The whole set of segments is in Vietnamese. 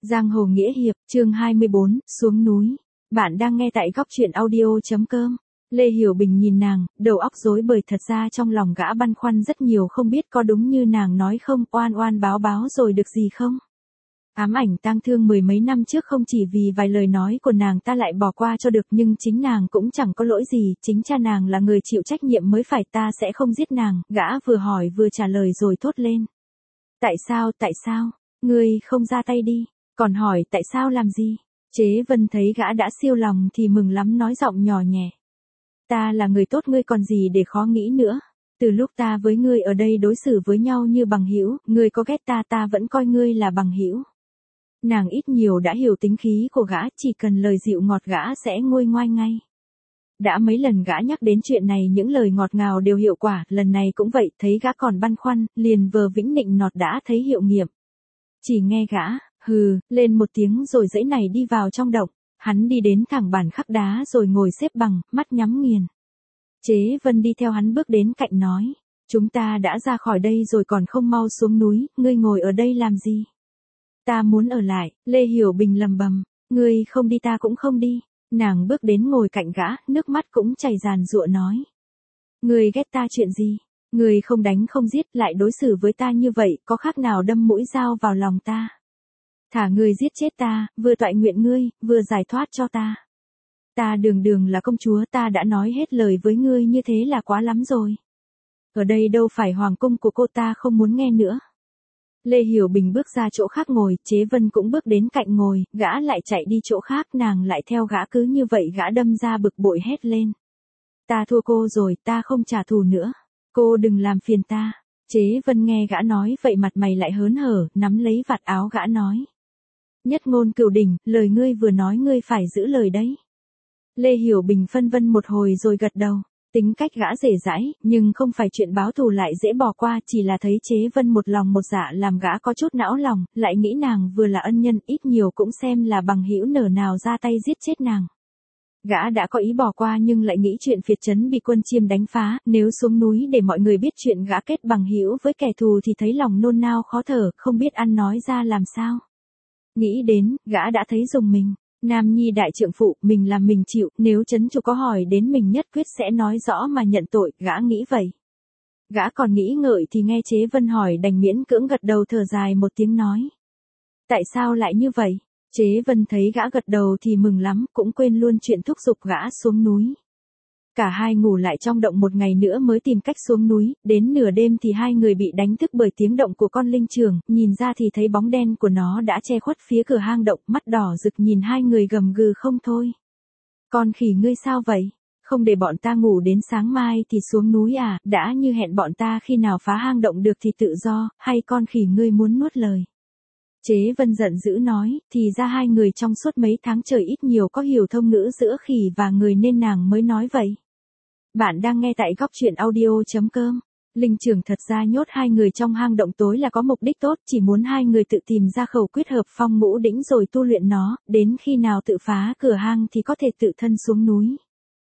Giang hồ nghĩa hiệp, chương 24, xuống núi. Bạn đang nghe tại góc truyện audio.com. Lê Hiểu Bình nhìn nàng, đầu óc rối bời, thật ra trong lòng gã băn khoăn rất nhiều, không biết có đúng như nàng nói không, oan oan báo báo rồi được gì không. Ám ảnh tang thương mười mấy năm trước không chỉ vì vài lời nói của nàng ta lại bỏ qua cho được, nhưng chính nàng cũng chẳng có lỗi gì, chính cha nàng là người chịu trách nhiệm mới phải, ta sẽ không giết nàng. Gã vừa hỏi vừa trả lời rồi thốt lên. Tại sao, ngươi không ra tay đi, còn hỏi tại sao làm gì? Chế Vân thấy gã đã siêu lòng thì mừng lắm, nói giọng nhỏ nhẹ. Ta là người tốt, ngươi còn gì để khó nghĩ nữa. Từ lúc ta với ngươi ở đây đối xử với nhau như bằng hữu, ngươi có ghét ta, ta vẫn coi ngươi là bằng hữu. Nàng ít nhiều đã hiểu tính khí của gã, chỉ cần lời dịu ngọt gã sẽ nguôi ngoai ngay. Đã mấy lần gã nhắc đến chuyện này, những lời ngọt ngào đều hiệu quả, lần này cũng vậy, thấy gã còn băn khoăn, liền vờ vĩnh nịnh nọt đã thấy hiệu nghiệm. Chỉ nghe gã, hừ, lên một tiếng rồi dãy này đi vào trong động, hắn đi đến thẳng bàn khắc đá rồi ngồi xếp bằng, mắt nhắm nghiền. Chế Vân đi theo hắn bước đến cạnh nói, chúng ta đã ra khỏi đây rồi còn không mau xuống núi, ngươi ngồi ở đây làm gì? Ta muốn ở lại. Lê Hiểu Bình lầm bầm, ngươi không đi ta cũng không đi. Nàng bước đến ngồi cạnh gã, nước mắt cũng chảy ràn rụa nói. Ngươi ghét ta chuyện gì? Ngươi không đánh không giết lại đối xử với ta như vậy, có khác nào đâm mũi dao vào lòng ta? Thả ngươi giết chết ta, vừa toại nguyện ngươi, vừa giải thoát cho ta. Ta đường đường là công chúa, ta đã nói hết lời với ngươi như thế là quá lắm rồi. Ở đây đâu phải hoàng cung của cô, ta không muốn nghe nữa. Lê Hiểu Bình bước ra chỗ khác ngồi, Chế Vân cũng bước đến cạnh ngồi, gã lại chạy đi chỗ khác, nàng lại theo gã, cứ như vậy gã đâm ra bực bội hét lên. Ta thua cô rồi, ta không trả thù nữa. Cô đừng làm phiền ta. Chế Vân nghe gã nói vậy mặt mày lại hớn hở, nắm lấy vạt áo gã nói. Nhất ngôn cửu đỉnh, lời ngươi vừa nói ngươi phải giữ lời đấy. Lê Hiểu Bình phân vân một hồi rồi gật đầu. Tính cách gã dễ dãi, nhưng không phải chuyện báo thù lại dễ bỏ qua, chỉ là thấy Chế Vân một lòng một dạ làm gã có chút não lòng, lại nghĩ nàng vừa là ân nhân, ít nhiều cũng xem là bằng hữu, nở nào ra tay giết chết nàng. Gã đã có ý bỏ qua nhưng lại nghĩ chuyện phiệt trấn bị quân Chiêm đánh phá, nếu xuống núi để mọi người biết chuyện gã kết bằng hữu với kẻ thù thì thấy lòng nôn nao khó thở, không biết ăn nói ra làm sao. Nghĩ đến, gã đã thấy rùng mình. Nam nhi đại trượng phụ, mình làm mình chịu, nếu trấn chủ có hỏi đến mình nhất quyết sẽ nói rõ mà nhận tội, gã nghĩ vậy. Gã còn nghĩ ngợi thì nghe Chế Vân hỏi, đành miễn cưỡng gật đầu thở dài một tiếng nói. Tại sao lại như vậy? Chế Vân thấy gã gật đầu thì mừng lắm, cũng quên luôn chuyện thúc giục gã xuống núi. Cả hai ngủ lại trong động một ngày nữa mới tìm cách xuống núi, đến nửa đêm thì hai người bị đánh thức bởi tiếng động của con linh trưởng, nhìn ra thì thấy bóng đen của nó đã che khuất phía cửa hang động, mắt đỏ rực nhìn hai người gầm gừ không thôi. Con khỉ ngươi sao vậy? Không để bọn ta ngủ đến sáng mai thì xuống núi à, đã như hẹn bọn ta khi nào phá hang động được thì tự do, hay con khỉ ngươi muốn nuốt lời? Chế Vân giận dữ nói, thì ra hai người trong suốt mấy tháng trời ít nhiều có hiểu thông ngữ giữa khỉ và người nên nàng mới nói vậy. Bạn đang nghe tại góc truyện audio.com. Linh trưởng thật ra nhốt hai người trong hang động tối là có mục đích tốt, chỉ muốn hai người tự tìm ra khẩu quyết hợp phong ngũ đỉnh rồi tu luyện nó, đến khi nào tự phá cửa hang thì có thể tự thân xuống núi.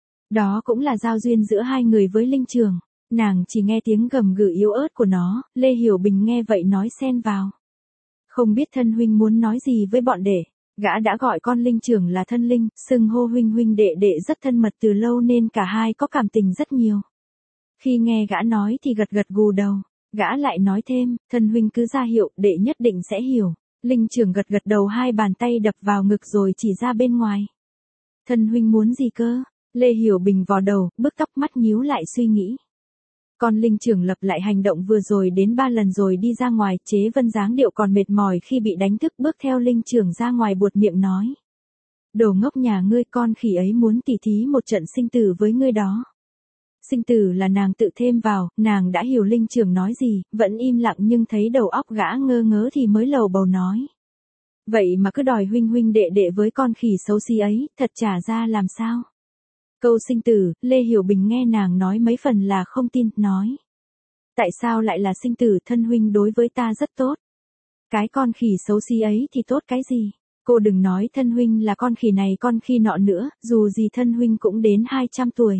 Đó cũng là giao duyên giữa hai người với linh trưởng. Nàng chỉ nghe tiếng gầm gừ yếu ớt của nó, Lê Hiểu Bình nghe vậy nói xen vào. Không biết thân huynh muốn nói gì với bọn đệ. Gã đã gọi con linh trưởng là thân linh, xưng hô huynh huynh đệ đệ rất thân mật từ lâu nên cả hai có cảm tình rất nhiều. Khi nghe gã nói thì gật gật gù đầu, gã lại nói thêm, thân huynh cứ ra hiệu, đệ nhất định sẽ hiểu. Linh trưởng gật gật đầu, hai bàn tay đập vào ngực rồi chỉ ra bên ngoài. Thân huynh muốn gì cơ? Lê Hiểu Bình vò đầu, bứt tóc, mắt nhíu lại suy nghĩ. Con linh trưởng lặp lại hành động vừa rồi đến 3 lần rồi đi ra ngoài, Chế Vân dáng điệu còn mệt mỏi khi bị đánh thức, bước theo linh trưởng ra ngoài buột miệng nói. Đồ ngốc nhà ngươi, con khỉ ấy muốn tỉ thí một trận sinh tử với ngươi đó. Sinh tử là nàng tự thêm vào, nàng đã hiểu linh trưởng nói gì, vẫn im lặng nhưng thấy đầu óc gã ngơ ngớ thì mới lầu bầu nói. Vậy mà cứ đòi huynh huynh đệ đệ với con khỉ xấu xí ấy, thật trả ra làm sao? Câu sinh tử, Lê Hiểu Bình nghe nàng nói mấy phần là không tin, nói. Tại sao lại là sinh tử, thân huynh đối với ta rất tốt. Cái con khỉ xấu xí ấy thì tốt cái gì? Cô đừng nói thân huynh là con khỉ này con khỉ nọ nữa, dù gì thân huynh cũng đến 200 tuổi.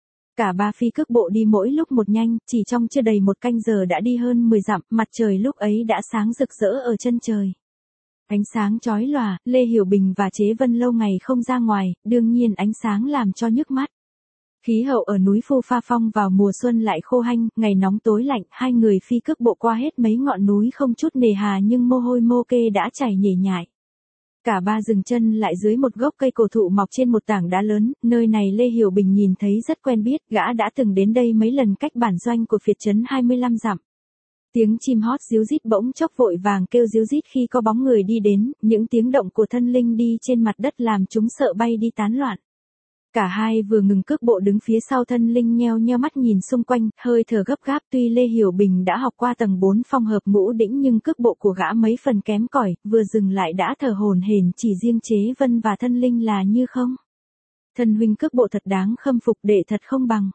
Cả ba phi cước bộ đi mỗi lúc một nhanh, chỉ trong chưa đầy một canh giờ đã đi hơn 10 dặm, mặt trời lúc ấy đã sáng rực rỡ ở chân trời. Ánh sáng chói lòa, Lê Hiểu Bình và Chế Vân lâu ngày không ra ngoài, đương nhiên ánh sáng làm cho nhức mắt. Khí hậu ở núi Phu Pha Phong vào mùa xuân lại khô hanh, ngày nóng tối lạnh, hai người phi cước bộ qua hết mấy ngọn núi không chút nề hà nhưng mồ hôi mồ kê đã chảy nhễ nhại. Cả ba dừng chân lại dưới một gốc cây cổ thụ mọc trên một tảng đá lớn, nơi này Lê Hiểu Bình nhìn thấy rất quen biết, gã đã từng đến đây mấy lần cách bản doanh của phiệt trấn 25 dặm. Tiếng chim hót ríu rít bỗng chốc vội vàng kêu ríu rít khi có bóng người đi đến, những tiếng động của thân linh đi trên mặt đất làm chúng sợ bay đi tán loạn. Cả hai vừa ngừng cước bộ đứng phía sau thân linh nheo nheo mắt nhìn xung quanh, hơi thở gấp gáp tuy Lê Hiểu Bình đã học qua tầng 4 phong hợp ngũ đỉnh nhưng cước bộ của gã mấy phần kém cỏi, vừa dừng lại đã thở hổn hển chỉ riêng Chế Vân và thân linh là như không. Thân huynh cước bộ thật đáng khâm phục đệ thật không bằng.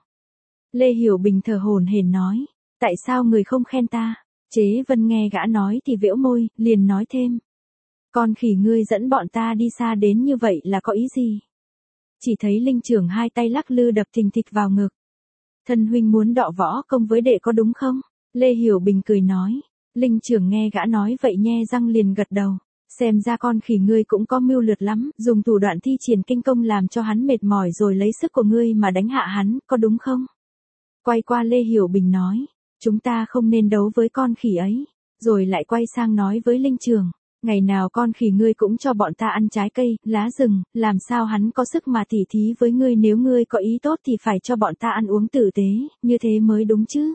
Lê Hiểu Bình thở hổn hển nói, tại sao người không khen ta? Chế Vân nghe gã nói thì vễu môi, liền nói thêm. Con khỉ ngươi dẫn bọn ta đi xa đến như vậy là có ý gì? Chỉ thấy linh trưởng hai tay lắc lư đập thình thịch vào ngực. Thân huynh muốn đọ võ công với đệ có đúng không? Lê Hiểu Bình cười nói. Linh trưởng nghe gã nói vậy nhe răng liền gật đầu. Xem ra con khỉ ngươi cũng có mưu lược lắm, dùng thủ đoạn thi triển kinh công làm cho hắn mệt mỏi rồi lấy sức của ngươi mà đánh hạ hắn, có đúng không? Quay qua Lê Hiểu Bình nói. Chúng ta không nên đấu với con khỉ ấy. Rồi lại quay sang nói với linh trưởng. Ngày nào con khỉ ngươi cũng cho bọn ta ăn trái cây, lá rừng, làm sao hắn có sức mà tỉ thí với ngươi, nếu ngươi có ý tốt thì phải cho bọn ta ăn uống tử tế, như thế mới đúng chứ.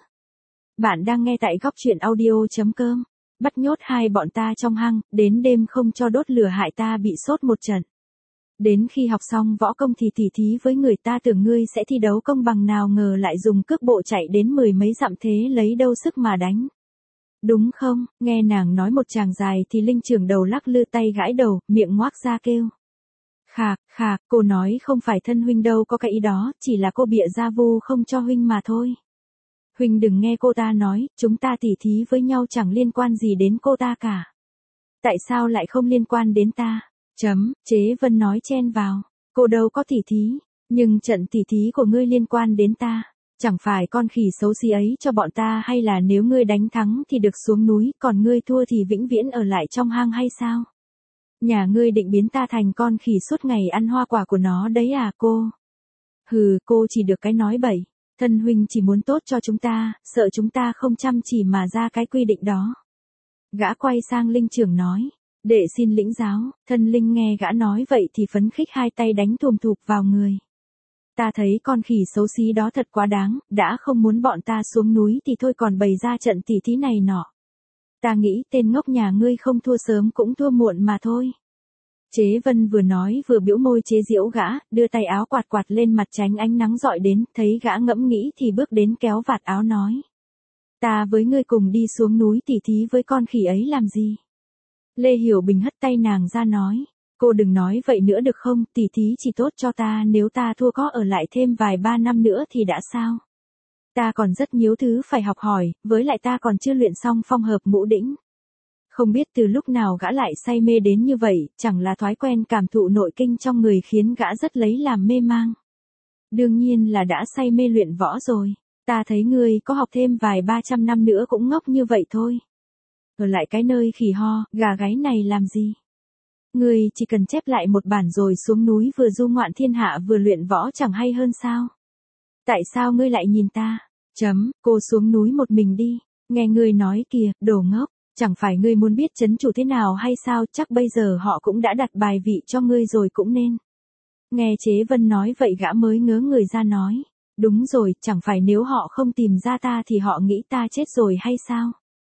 Bạn đang nghe tại góc truyện audio.com. Bắt nhốt hai bọn ta trong hang, đến đêm không cho đốt lửa hại ta bị sốt một trận. Đến khi học xong võ công thì tỉ thí với người ta, tưởng ngươi sẽ thi đấu công bằng, nào ngờ lại dùng cước bộ chạy đến 10 mấy dặm, thế lấy đâu sức mà đánh. Đúng không? Nghe nàng nói một tràng dài thì linh trưởng đầu lắc lư tay gãi đầu, miệng ngoác ra kêu. Khạc, khạc, cô nói không phải thân huynh đâu có cái ý đó, chỉ là cô bịa ra vu không cho huynh mà thôi. Huynh đừng nghe cô ta nói, chúng ta tỉ thí với nhau chẳng liên quan gì đến cô ta cả. Tại sao lại không liên quan đến ta? Chế Vân nói chen vào. Cô đâu có tỉ thí, nhưng trận tỉ thí của ngươi liên quan đến ta. Chẳng phải con khỉ xấu xí ấy cho bọn ta, hay là nếu ngươi đánh thắng thì được xuống núi, còn ngươi thua thì vĩnh viễn ở lại trong hang hay sao? Nhà ngươi định biến ta thành con khỉ suốt ngày ăn hoa quả của nó đấy à cô? Hừ, cô chỉ được cái nói bậy. Thân huynh chỉ muốn tốt cho chúng ta, sợ chúng ta không chăm chỉ mà ra cái quy định đó. Gã quay sang linh trưởng nói. Đệ xin lĩnh giáo. Thân linh nghe gã nói vậy thì phấn khích, hai tay đánh thùm thụp vào người. Ta thấy con khỉ xấu xí đó thật quá đáng, đã không muốn bọn ta xuống núi thì thôi còn bày ra trận tỉ thí này nọ. Ta nghĩ tên ngốc nhà ngươi không thua sớm cũng thua muộn mà thôi. Chế Vân vừa nói vừa bĩu môi chế giễu gã, đưa tay áo quạt quạt lên mặt tránh ánh nắng rọi đến, thấy gã ngẫm nghĩ thì bước đến kéo vạt áo nói. Ta với ngươi cùng đi xuống núi tỉ thí với con khỉ ấy làm gì? Lê Hiểu Bình hất tay nàng ra nói. Cô đừng nói vậy nữa được không, tỉ thí chỉ tốt cho ta, nếu ta thua có ở lại thêm vài ba năm nữa thì đã sao? Ta còn rất nhiều thứ phải học hỏi, với lại ta còn chưa luyện xong phong hợp ngũ đỉnh. Không biết từ lúc nào gã lại say mê đến như vậy, chẳng là thói quen cảm thụ nội kinh trong người khiến gã rất lấy làm mê mang. Đương nhiên là đã say mê luyện võ rồi, ta thấy ngươi có học thêm vài 300 năm nữa cũng ngốc như vậy thôi. Ở lại cái nơi khỉ ho, gà gáy này làm gì? Ngươi chỉ cần chép lại một bản rồi xuống núi vừa du ngoạn thiên hạ vừa luyện võ chẳng hay hơn sao? Tại sao ngươi lại nhìn ta? Cô xuống núi một mình đi. Nghe ngươi nói kìa, đồ ngốc. Chẳng phải ngươi muốn biết trấn chủ thế nào hay sao? Chắc bây giờ họ cũng đã đặt bài vị cho ngươi rồi cũng nên. Nghe Chế Vân nói vậy gã mới ngớ người ra nói. Đúng rồi, chẳng phải nếu họ không tìm ra ta thì họ nghĩ ta chết rồi hay sao?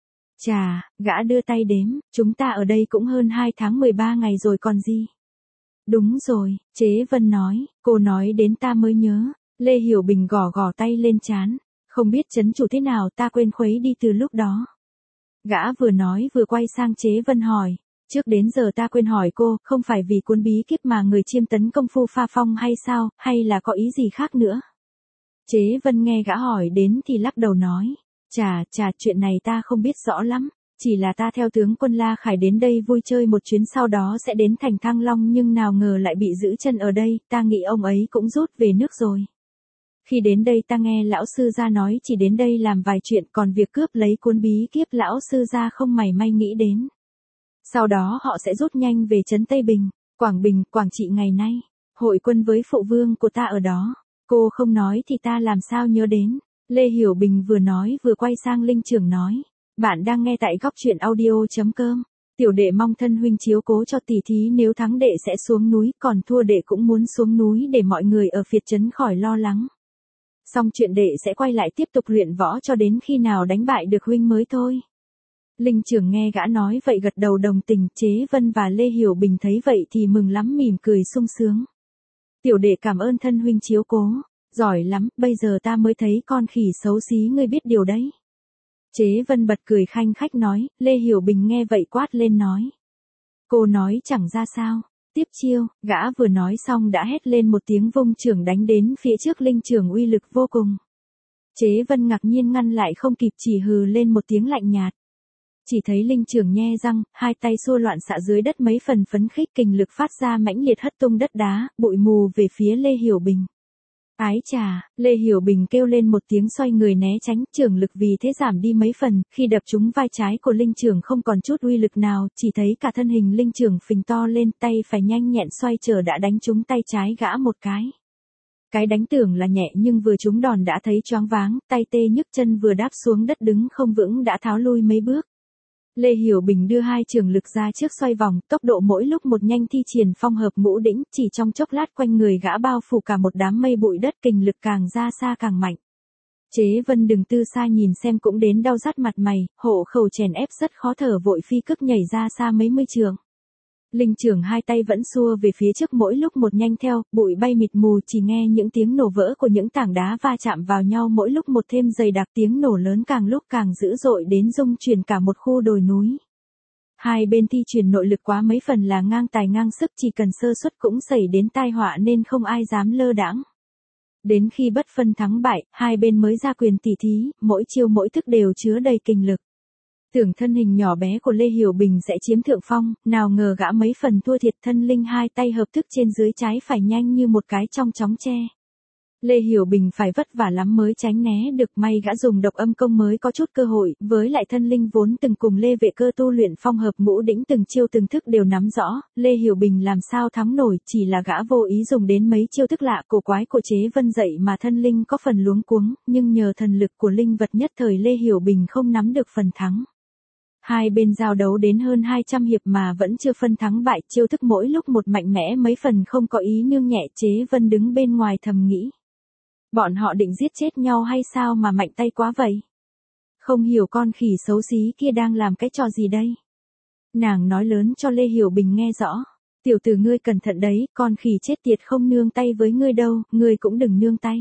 Chà, gã đưa tay đếm, chúng ta ở đây cũng hơn 2 tháng 13 ngày rồi còn gì. Đúng rồi, Chế Vân nói, cô nói đến ta mới nhớ. Lê Hiểu Bình gõ gõ tay lên trán, không biết trấn chủ thế nào, ta quên khuấy đi từ lúc đó. Gã vừa nói vừa quay sang Chế Vân hỏi, trước đến giờ ta quên hỏi cô, không phải vì cuốn bí kíp mà người chiêm tấn công phu Pha Phong hay sao, hay là có ý gì khác nữa? Chế Vân nghe gã hỏi đến thì lắc đầu nói. Chà, chuyện này ta không biết rõ lắm, chỉ là ta theo tướng quân La Khải đến đây vui chơi một chuyến sau đó sẽ đến thành Thăng Long nhưng nào ngờ lại bị giữ chân ở đây, ta nghĩ ông ấy cũng rút về nước rồi. Khi đến đây ta nghe lão sư gia nói chỉ đến đây làm vài chuyện, còn việc cướp lấy cuốn bí kíp lão sư gia không mảy may nghĩ đến. Sau đó họ sẽ rút nhanh về trấn Tây Bình, Quảng Bình, Quảng Trị ngày nay. Hội quân với phụ vương của ta ở đó. Cô không nói thì ta làm sao nhớ đến. Lê Hiểu Bình vừa nói vừa quay sang Linh Trưởng nói. Bạn đang nghe tại góc truyện audio.com. Tiểu đệ mong thân huynh chiếu cố cho tỷ thí, nếu thắng đệ sẽ xuống núi, còn thua đệ cũng muốn xuống núi để mọi người ở phiệt trấn khỏi lo lắng. Xong chuyện đệ sẽ quay lại tiếp tục luyện võ cho đến khi nào đánh bại được huynh mới thôi. Linh Trưởng nghe gã nói vậy gật đầu đồng tình. Chế Vân và Lê Hiểu Bình thấy vậy thì mừng lắm, mỉm cười sung sướng. Tiểu đệ cảm ơn thân huynh chiếu cố. Giỏi lắm, bây giờ ta mới thấy con khỉ xấu xí ngươi biết điều đấy. Chế Vân bật cười khanh khách nói. Lê Hiểu Bình nghe vậy quát lên nói. Cô nói chẳng ra sao. Tiếp chiêu, gã vừa nói xong đã hét lên một tiếng, vung chưởng đánh đến phía trước Linh Trưởng uy lực vô cùng. Chế Vân ngạc nhiên ngăn lại không kịp, chỉ hừ lên một tiếng lạnh nhạt. Chỉ thấy Linh Trưởng nhe răng, hai tay xua loạn xạ dưới đất mấy phần phấn khích, kình lực phát ra mãnh liệt hất tung đất đá, bụi mù về phía Lê Hiểu Bình. Ái chà, Lê Hiểu Bình kêu lên một tiếng xoay người né tránh, chưởng lực vì thế giảm đi mấy phần, khi đập trúng vai trái của Linh Trưởng không còn chút uy lực nào, chỉ thấy cả thân hình Linh Trưởng phình to lên, tay phải nhanh nhẹn xoay trở đã đánh trúng tay trái gã một cái. Cái đánh tưởng là nhẹ nhưng vừa trúng đòn đã thấy choáng váng, tay tê nhức, chân vừa đáp xuống đất đứng không vững đã tháo lui mấy bước. Lê Hiểu Bình đưa hai chưởng lực ra trước xoay vòng, tốc độ mỗi lúc một nhanh, thi triển phong hợp ngũ đỉnh, chỉ trong chốc lát quanh người gã bao phủ cả một đám mây bụi đất, kình lực càng ra xa càng mạnh. Chế Vân đứng từ xa nhìn xem cũng đến đau rát mặt mày, hộ khẩu chèn ép rất khó thở, vội phi cước nhảy ra xa mấy mươi trượng. Linh Trưởng hai tay vẫn xua về phía trước mỗi lúc một nhanh theo, bụi bay mịt mù, chỉ nghe những tiếng nổ vỡ của những tảng đá va chạm vào nhau mỗi lúc một thêm dày đặc, tiếng nổ lớn càng lúc càng dữ dội đến rung chuyển cả một khu đồi núi. Hai bên thi triển nội lực quá mấy phần là ngang tài ngang sức, chỉ cần sơ suất cũng xảy đến tai họa nên không ai dám lơ đãng. Đến khi bất phân thắng bại, hai bên mới ra quyền tỉ thí, mỗi chiêu mỗi thức đều chứa đầy kình lực. Tưởng thân hình nhỏ bé của Lê Hiểu Bình sẽ chiếm thượng phong, nào ngờ gã mấy phần thua thiệt, thân linh hai tay hợp thức trên dưới trái phải nhanh như một cái trong chóng tre. Lê Hiểu Bình phải vất vả lắm mới tránh né được, may gã dùng độc âm công mới có chút cơ hội, với lại thân linh vốn từng cùng Lê Vệ Cơ tu luyện phong hợp ngũ đỉnh, từng chiêu từng thức đều nắm rõ, Lê Hiểu Bình làm sao thắng nổi, chỉ là gã vô ý dùng đến mấy chiêu thức lạ cổ quái của Chế Vân dạy mà thân linh có phần luống cuống, nhưng nhờ thần lực của linh vật nhất thời Lê Hiểu Bình không nắm được phần thắng. Hai bên giao đấu đến hơn 200 hiệp mà vẫn chưa phân thắng bại, chiêu thức mỗi lúc một mạnh mẽ mấy phần không có ý nương nhẹ. Chế Vân đứng bên ngoài thầm nghĩ. Bọn họ định giết chết nhau hay sao mà mạnh tay quá vậy? Không hiểu con khỉ xấu xí kia đang làm cái trò gì đây? Nàng nói lớn cho Lê Hiểu Bình nghe rõ. Tiểu tử ngươi cẩn thận đấy, con khỉ chết tiệt không nương tay với ngươi đâu, ngươi cũng đừng nương tay.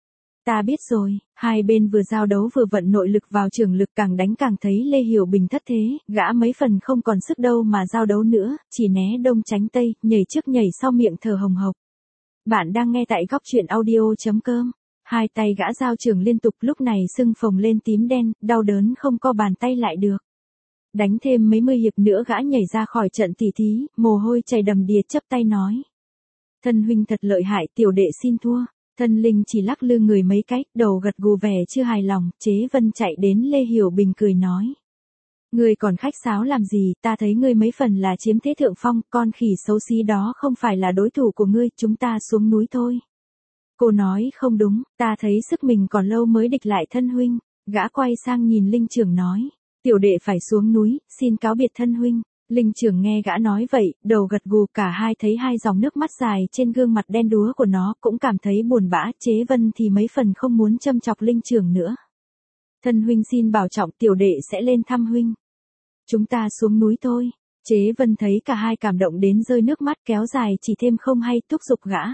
Ta biết rồi. Hai bên vừa giao đấu vừa vận nội lực vào chưởng lực, càng đánh càng thấy Lê Hiểu Bình thất thế, gã mấy phần không còn sức đâu mà giao đấu nữa, chỉ né đông tránh tây, nhảy trước nhảy sau, miệng thở hồng hộc. Bạn đang nghe tại góc truyện audio.com. Hai tay gã giao chưởng liên tục, lúc này sưng phồng lên tím đen, đau đớn không co bàn tay lại được. Đánh thêm mấy mươi hiệp nữa gã nhảy ra khỏi trận tỉ thí, mồ hôi chảy đầm đìa, chắp tay nói. Thân huynh thật lợi hại, tiểu đệ xin thua. Thân linh chỉ lắc lư người mấy cái, đầu gật gù vẻ chưa hài lòng. Chế Vân chạy đến Lê Hiểu Bình cười nói. Ngươi còn khách sáo làm gì, ta thấy ngươi mấy phần là chiếm thế thượng phong, con khỉ xấu xí đó không phải là đối thủ của ngươi, chúng ta xuống núi thôi. Cô nói không đúng, ta thấy sức mình còn lâu mới địch lại thân huynh. Gã quay sang nhìn Linh Trưởng nói. Tiểu đệ phải xuống núi, xin cáo biệt thân huynh. Linh Trưởng nghe gã nói vậy, đầu gật gù, cả hai thấy hai dòng nước mắt dài trên gương mặt đen đúa của nó, cũng cảm thấy buồn bã. Chế Vân thì mấy phần không muốn châm chọc Linh Trưởng nữa. Thân huynh xin bảo trọng, tiểu đệ sẽ lên thăm huynh. Chúng ta xuống núi thôi. Chế Vân thấy cả hai cảm động đến rơi nước mắt, kéo dài chỉ thêm không hay, thúc giục gã.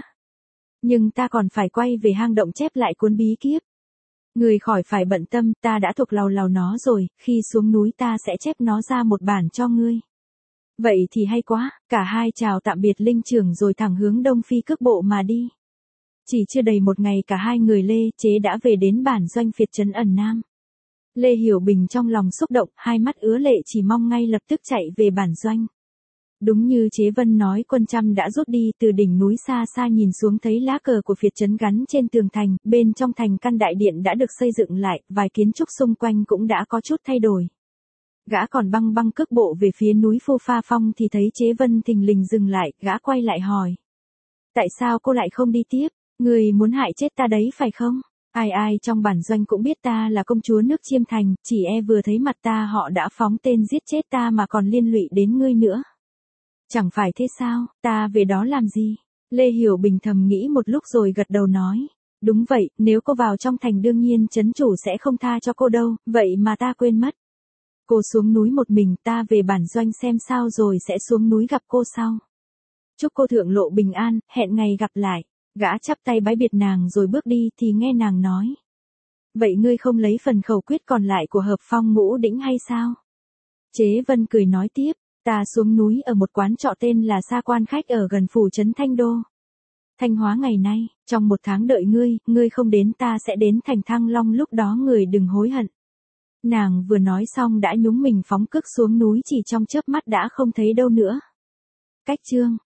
Nhưng ta còn phải quay về hang động chép lại cuốn bí kíp. Người khỏi phải bận tâm, ta đã thuộc lầu nó rồi, khi xuống núi ta sẽ chép nó ra một bản cho ngươi. Vậy thì hay quá. Cả hai chào tạm biệt Linh Trưởng rồi thẳng hướng đông phi cước bộ mà đi. Chỉ chưa đầy một ngày cả hai người Lê Chế đã về đến bản doanh phiệt trấn ẩn Nam. Lê Hiểu Bình trong lòng xúc động, hai mắt ứa lệ, chỉ mong ngay lập tức chạy về bản doanh. Đúng như Chế Vân nói, quân Trăm đã rút đi, từ đỉnh núi xa xa nhìn xuống thấy lá cờ của phiệt trấn gắn trên tường thành, bên trong thành căn đại điện đã được xây dựng lại, vài kiến trúc xung quanh cũng đã có chút thay đổi. Gã còn băng băng cước bộ về phía núi Phô Pha Phong thì thấy Chế Vân thình lình dừng lại, gã quay lại hỏi. Tại sao cô lại không đi tiếp? Người muốn hại chết ta đấy phải không? Ai ai trong bản doanh cũng biết ta là công chúa nước Chiêm Thành, chỉ vừa thấy mặt ta họ đã phóng tên giết chết ta mà còn liên lụy đến ngươi nữa. Chẳng phải thế sao, ta về đó làm gì? Lê Hiểu Bình thầm nghĩ một lúc rồi gật đầu nói. Đúng vậy, nếu cô vào trong thành đương nhiên trấn chủ sẽ không tha cho cô đâu, vậy mà ta quên mất. Cô xuống núi một mình, ta về bản doanh xem sao rồi sẽ xuống núi gặp cô sau. Chúc cô thượng lộ bình an, hẹn ngày gặp lại. Gã chắp tay bái biệt nàng rồi bước đi thì nghe nàng nói. Vậy ngươi không lấy phần khẩu quyết còn lại của Hợp Phong Ngũ Đỉnh hay sao? Chế Vân cười nói tiếp, ta xuống núi ở một quán trọ tên là Sa Quan Khách ở gần phủ trấn Thanh Đô. Thanh Hóa ngày nay, trong 1 tháng đợi ngươi không đến ta sẽ đến thành Thăng Long, lúc đó người đừng hối hận. Nàng vừa nói xong đã nhúng mình phóng cước xuống núi, chỉ trong chớp mắt đã không thấy đâu nữa. Cách chương